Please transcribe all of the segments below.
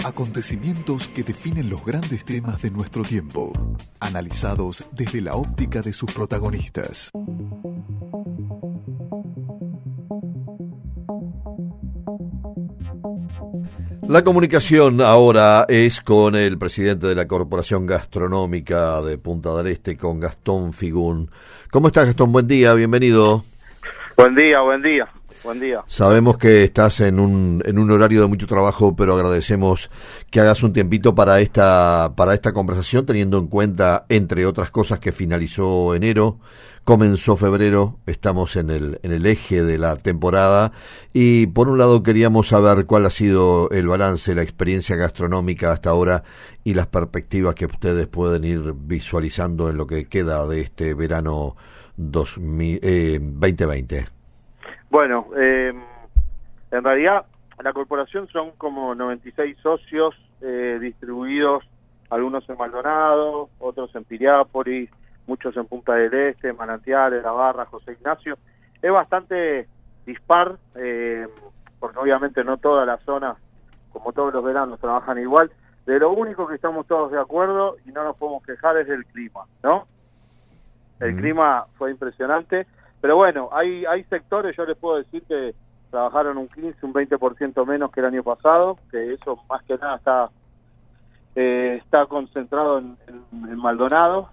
Acontecimientos que definen los grandes temas de nuestro tiempo, analizados desde la óptica de sus protagonistas. La comunicación ahora es con el presidente de la Corporación Gastronómica de Punta del Este, con Gastón Figún. ¿Cómo estás, Gastón? Buen día, bienvenido. Buen día, buen día. Buen día. Sabemos que estás en un horario de mucho trabajo, pero agradecemos que hagas un tiempito para esta conversación, teniendo en cuenta, entre otras cosas, que finalizó enero, comenzó febrero, estamos en el eje de la temporada, y por un lado queríamos saber cuál ha sido el balance, la experiencia gastronómica hasta ahora y las perspectivas que ustedes pueden ir visualizando en lo que queda de este verano 2020. Bueno, en realidad la corporación son como 96 socios distribuidos, algunos en Maldonado, otros en Piriápolis, muchos en Punta del Este, Manantiales, La Barra, José Ignacio. Es bastante dispar, porque obviamente no todas las zonas, como todos los veranos, trabajan igual. De lo único que estamos todos de acuerdo y no nos podemos quejar es del clima, ¿no? El clima fue impresionante. Pero bueno, hay sectores, yo les puedo decir que trabajaron un 15, un 20% menos que el año pasado, que eso más que nada está concentrado en Maldonado.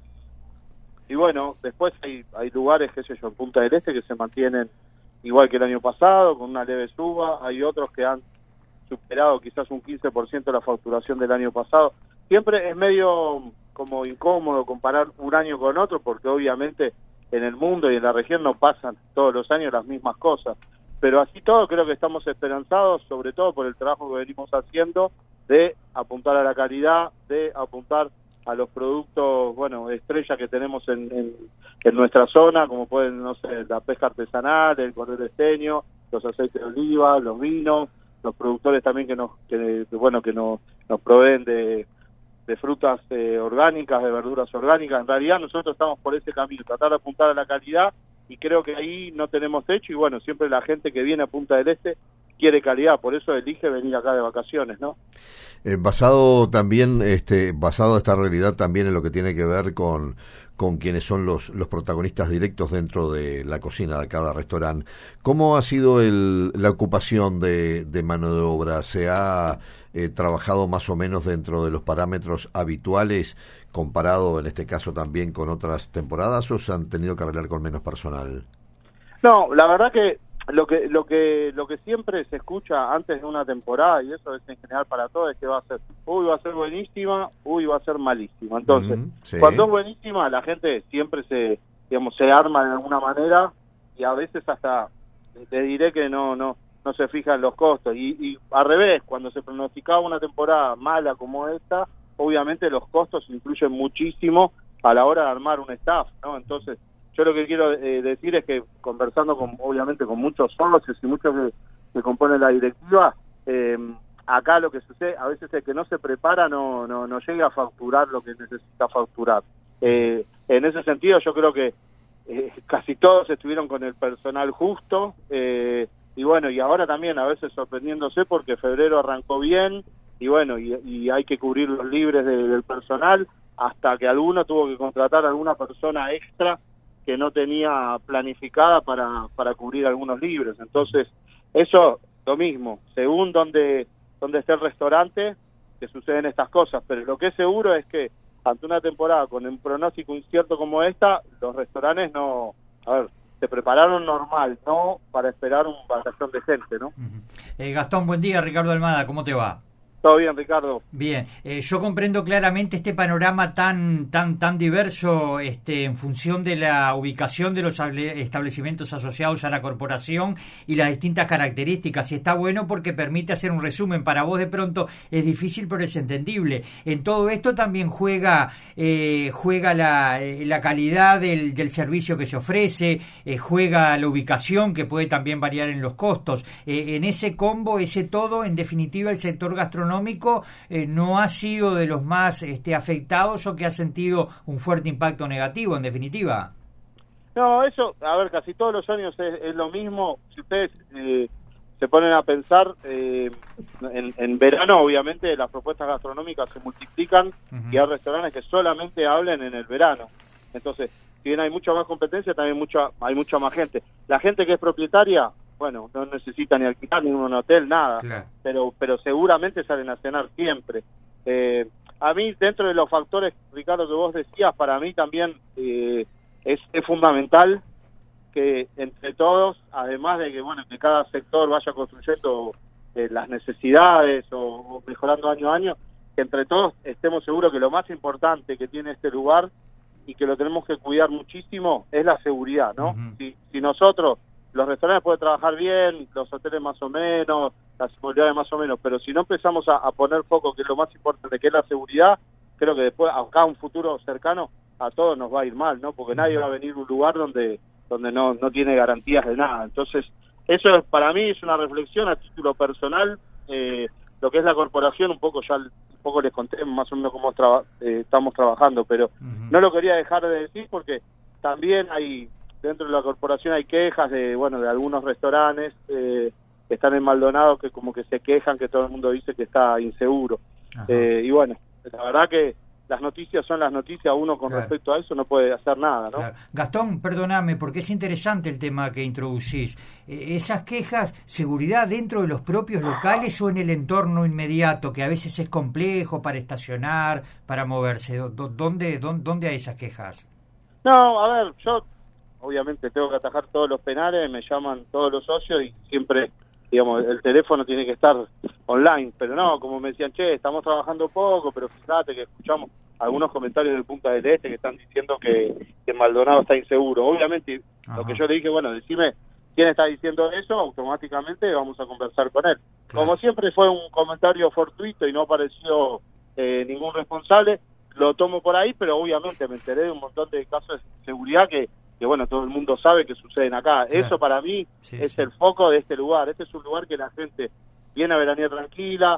Y bueno, después hay lugares, qué sé yo, en Punta del Este que se mantienen igual que el año pasado, con una leve suba. Hay otros que han superado quizás un 15% la facturación del año pasado. Siempre es medio como incómodo comparar un año con otro, porque obviamente en el mundo y en la región no pasan todos los años las mismas cosas, pero así todo creo que estamos esperanzados, sobre todo por el trabajo que venimos haciendo de apuntar a la calidad, de apuntar a los productos, bueno, estrella que tenemos en nuestra zona, como pueden, no sé, la pesca artesanal, el cordero esteño, los aceites de oliva, los vinos, los productores también que nos proveen de frutas orgánicas, de verduras orgánicas. En realidad nosotros estamos por ese camino, tratar de apuntar a la calidad, y creo que ahí no tenemos hecho, y bueno, siempre la gente que viene a Punta del Este quiere calidad, por eso elige venir acá de vacaciones, ¿no? Basado esta realidad también en lo que tiene que ver con quienes son los protagonistas directos dentro de la cocina de cada restaurante. ¿Cómo ha sido la ocupación de mano de obra? ¿Se ha trabajado más o menos dentro de los parámetros habituales, comparado en este caso también con otras temporadas, o se han tenido que arreglar con menos personal? No, la verdad que lo que siempre se escucha antes de una temporada, y eso es en general para todos, es que va a ser buenísima, va a ser malísima. Entonces, sí. Cuando es buenísima, la gente siempre se arma de alguna manera, y a veces hasta te diré que no se fijan los costos, y al revés, cuando se pronosticaba una temporada mala como esta, obviamente los costos influyen muchísimo a la hora de armar un staff, ¿no? Entonces, yo lo que quiero decir es que, conversando obviamente con muchos socios y muchos que componen la directiva, acá lo que sucede, a veces el que no se prepara no llega a facturar lo que necesita facturar. En ese sentido, yo creo que casi todos estuvieron con el personal justo, y bueno, y ahora también a veces sorprendiéndose porque febrero arrancó bien, y bueno, y hay que cubrir los libres del personal, hasta que alguno tuvo que contratar a alguna persona extra que no tenía planificada para cubrir algunos libres. Entonces, eso, lo mismo, según donde esté el restaurante, que suceden estas cosas, pero lo que es seguro es que ante una temporada con un pronóstico incierto como esta, los restaurantes se prepararon normal, no para esperar un batallón de gente, ¿no? Gastón, buen día. Ricardo Almada, ¿cómo te va? Todo bien, Ricardo. Bien, yo comprendo claramente este panorama tan diverso en función de la ubicación de los establecimientos asociados a la corporación y las distintas características, y está bueno porque permite hacer un resumen. Para vos de pronto es difícil, pero es entendible. En todo esto también juega la calidad del servicio que se ofrece, juega la ubicación, que puede también variar en los costos. En ese combo, ese todo, en definitiva, el sector gastronómico no ha sido de los más afectados, o que ha sentido un fuerte impacto negativo, en definitiva. No, eso, a ver, casi todos los años es lo mismo. Si ustedes se ponen a pensar, en verano obviamente las propuestas gastronómicas se multiplican y hay restaurantes que solamente hablen en el verano. Entonces, si bien hay mucha más competencia, también hay mucha más gente. La gente que es propietaria, bueno, no necesita ni alquilar ni un hotel, nada, claro. pero seguramente salen a cenar siempre. A mí, dentro de los factores, Ricardo, que vos decías, para mí también es fundamental que entre todos, además de que bueno que cada sector vaya construyendo las necesidades o mejorando año a año, que entre todos estemos seguros que lo más importante que tiene este lugar y que lo tenemos que cuidar muchísimo es la seguridad, ¿no? Si nosotros, los restaurantes pueden trabajar bien, los hoteles más o menos, las seguridades más o menos, pero si no empezamos a poner foco, que es lo más importante, que es la seguridad, creo que después, acá un futuro cercano, a todos nos va a ir mal, ¿no? Porque nadie va a venir a un lugar donde no tiene garantías de nada. Entonces, eso para mí es una reflexión a título personal. Lo que es la corporación, un poco les conté más o menos cómo estamos trabajando, pero no lo quería dejar de decir porque también hay, dentro de la corporación hay quejas de algunos restaurantes que están en Maldonado, que como que se quejan, que todo el mundo dice que está inseguro. Y bueno, la verdad que las noticias son las noticias, uno con respecto a eso no puede hacer nada, ¿no? Claro. Gastón, perdóname, porque es interesante el tema que introducís. Esas quejas, seguridad dentro de los propios locales o en el entorno inmediato, que a veces es complejo para estacionar, para moverse. ¿Dónde hay esas quejas? No, a ver, yo obviamente tengo que atajar todos los penales, me llaman todos los socios y siempre, digamos, el teléfono tiene que estar online, pero no, como me decían, estamos trabajando poco, pero fíjate que escuchamos algunos comentarios de Punta del Este que están diciendo que Maldonado está inseguro. Obviamente, lo que yo le dije, bueno, decime quién está diciendo eso, automáticamente vamos a conversar con él. Claro. Como siempre fue un comentario fortuito y no apareció ningún responsable, lo tomo por ahí, pero obviamente me enteré de un montón de casos de seguridad que bueno, todo el mundo sabe que suceden acá. Claro. Eso para mí es el foco de este lugar. Este es un lugar que la gente viene a veranear tranquila,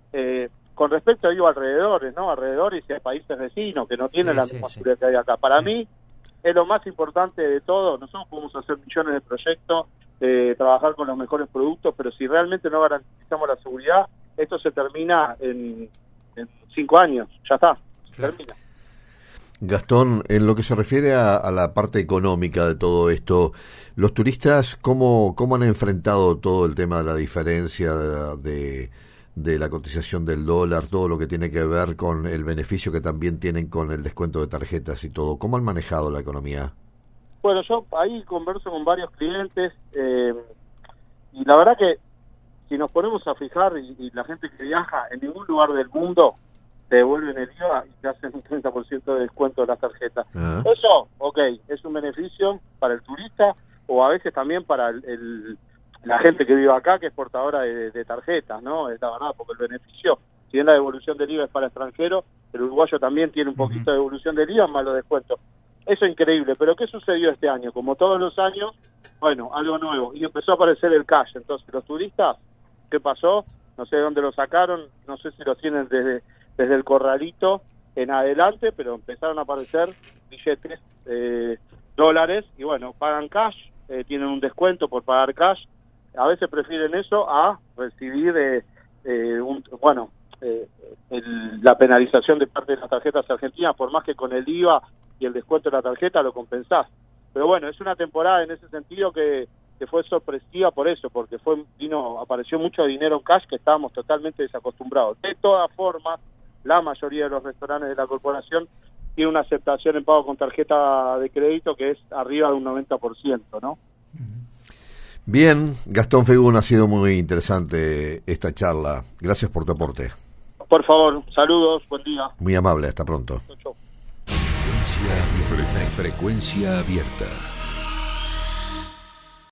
con respecto a alrededores, ¿no? Alrededores y a países vecinos que no tienen la misma seguridad que hay acá. Para mí es lo más importante de todo. Nosotros podemos hacer millones de proyectos, trabajar con los mejores productos, pero si realmente no garantizamos la seguridad, esto se termina en 5 años. Ya está, se termina. Gastón, en lo que se refiere a la parte económica de todo esto, los turistas, ¿cómo han enfrentado todo el tema de la diferencia de la cotización del dólar, todo lo que tiene que ver con el beneficio que también tienen con el descuento de tarjetas y todo? ¿Cómo han manejado la economía? Bueno, yo ahí converso con varios clientes y la verdad que si nos ponemos a fijar y la gente que viaja en ningún lugar del mundo te devuelven el IVA y te hacen un 30% de descuento de las tarjetas. Eso, es un beneficio para el turista o a veces también para la gente que vive acá, que es portadora de tarjetas, ¿no? Es la verdad, porque el beneficio, si bien la devolución del IVA es para extranjeros, el uruguayo también tiene un poquito de devolución del IVA más los descuentos. Eso es increíble, pero ¿qué sucedió este año? Como todos los años, bueno, algo nuevo, y empezó a aparecer el cash. Entonces, los turistas, ¿qué pasó? No sé de dónde lo sacaron, no sé si lo tienen desde el corralito en adelante, pero empezaron a aparecer billetes dólares y bueno, pagan cash, tienen un descuento por pagar cash. A veces prefieren eso a recibir la penalización de parte de las tarjetas argentinas, por más que con el IVA y el descuento de la tarjeta lo compensás. Pero bueno, es una temporada en ese sentido que fue sorpresiva por eso, porque apareció mucho dinero en cash que estábamos totalmente desacostumbrados. De todas formas, la mayoría de los restaurantes de la corporación tiene una aceptación en pago con tarjeta de crédito que es arriba de un 90%, ¿no? Bien, Gastón Fegún, ha sido muy interesante esta charla. Gracias por tu aporte. Por favor, saludos, buen día. Muy amable, hasta pronto. Frecuencia abierta.